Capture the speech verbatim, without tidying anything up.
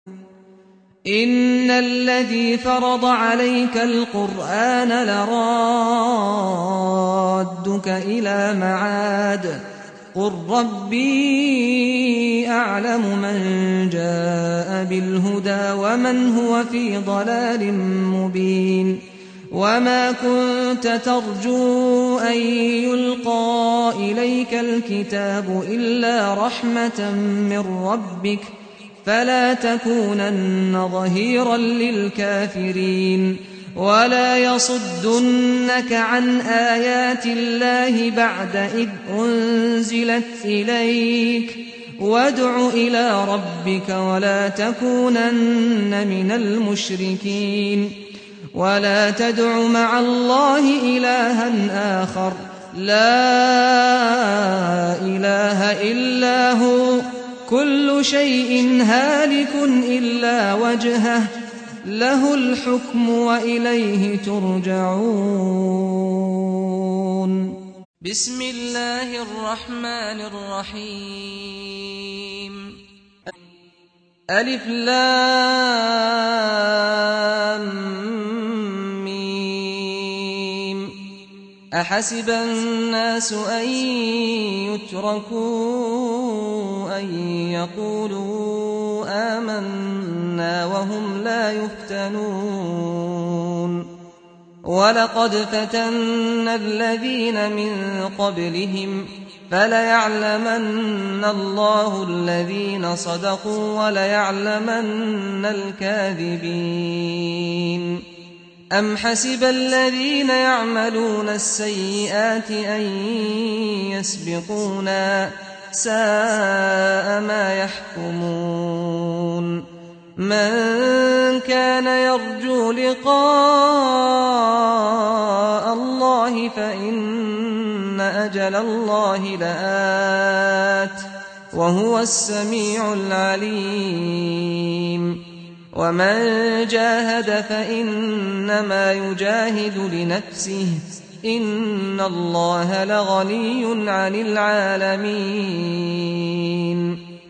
إن الذي فرض عليك القرآن لرادك إلى معاد قل ربي أعلم من جاء بالهدى ومن هو في ضلال مبين وما كنت ترجو أن يلقى إليك الكتاب إلا رحمة من ربك فلا تكونن ظهيرا للكافرين ولا يصدنك عن آيات الله بعد إذ أنزلت إليك وادع إلى ربك ولا تكونن من المشركين ولا تدع مع الله إلها آخر لا إله إلا هو كل شيء هالك إلا وجهه له الحكم وإليه ترجعون. بسم الله الرحمن الرحيم. ألف لام ميم. أحسب الناس أن يتركوا أن يقولوا آمنا وهم لا يفتنون ولقد فتنا الذين من قبلهم فليعلمن الله الذين صدقوا وليعلمن الكاذبين. أم حسب الذين يعملون السيئات أن يسبقونا ساء ما يحكمون. من كان يرجو لقاء الله فإن أجل الله لآت وهو السميع العليم. ومن جاهد فإنما يجاهد لنفسه إن الله لغني عن العالمين.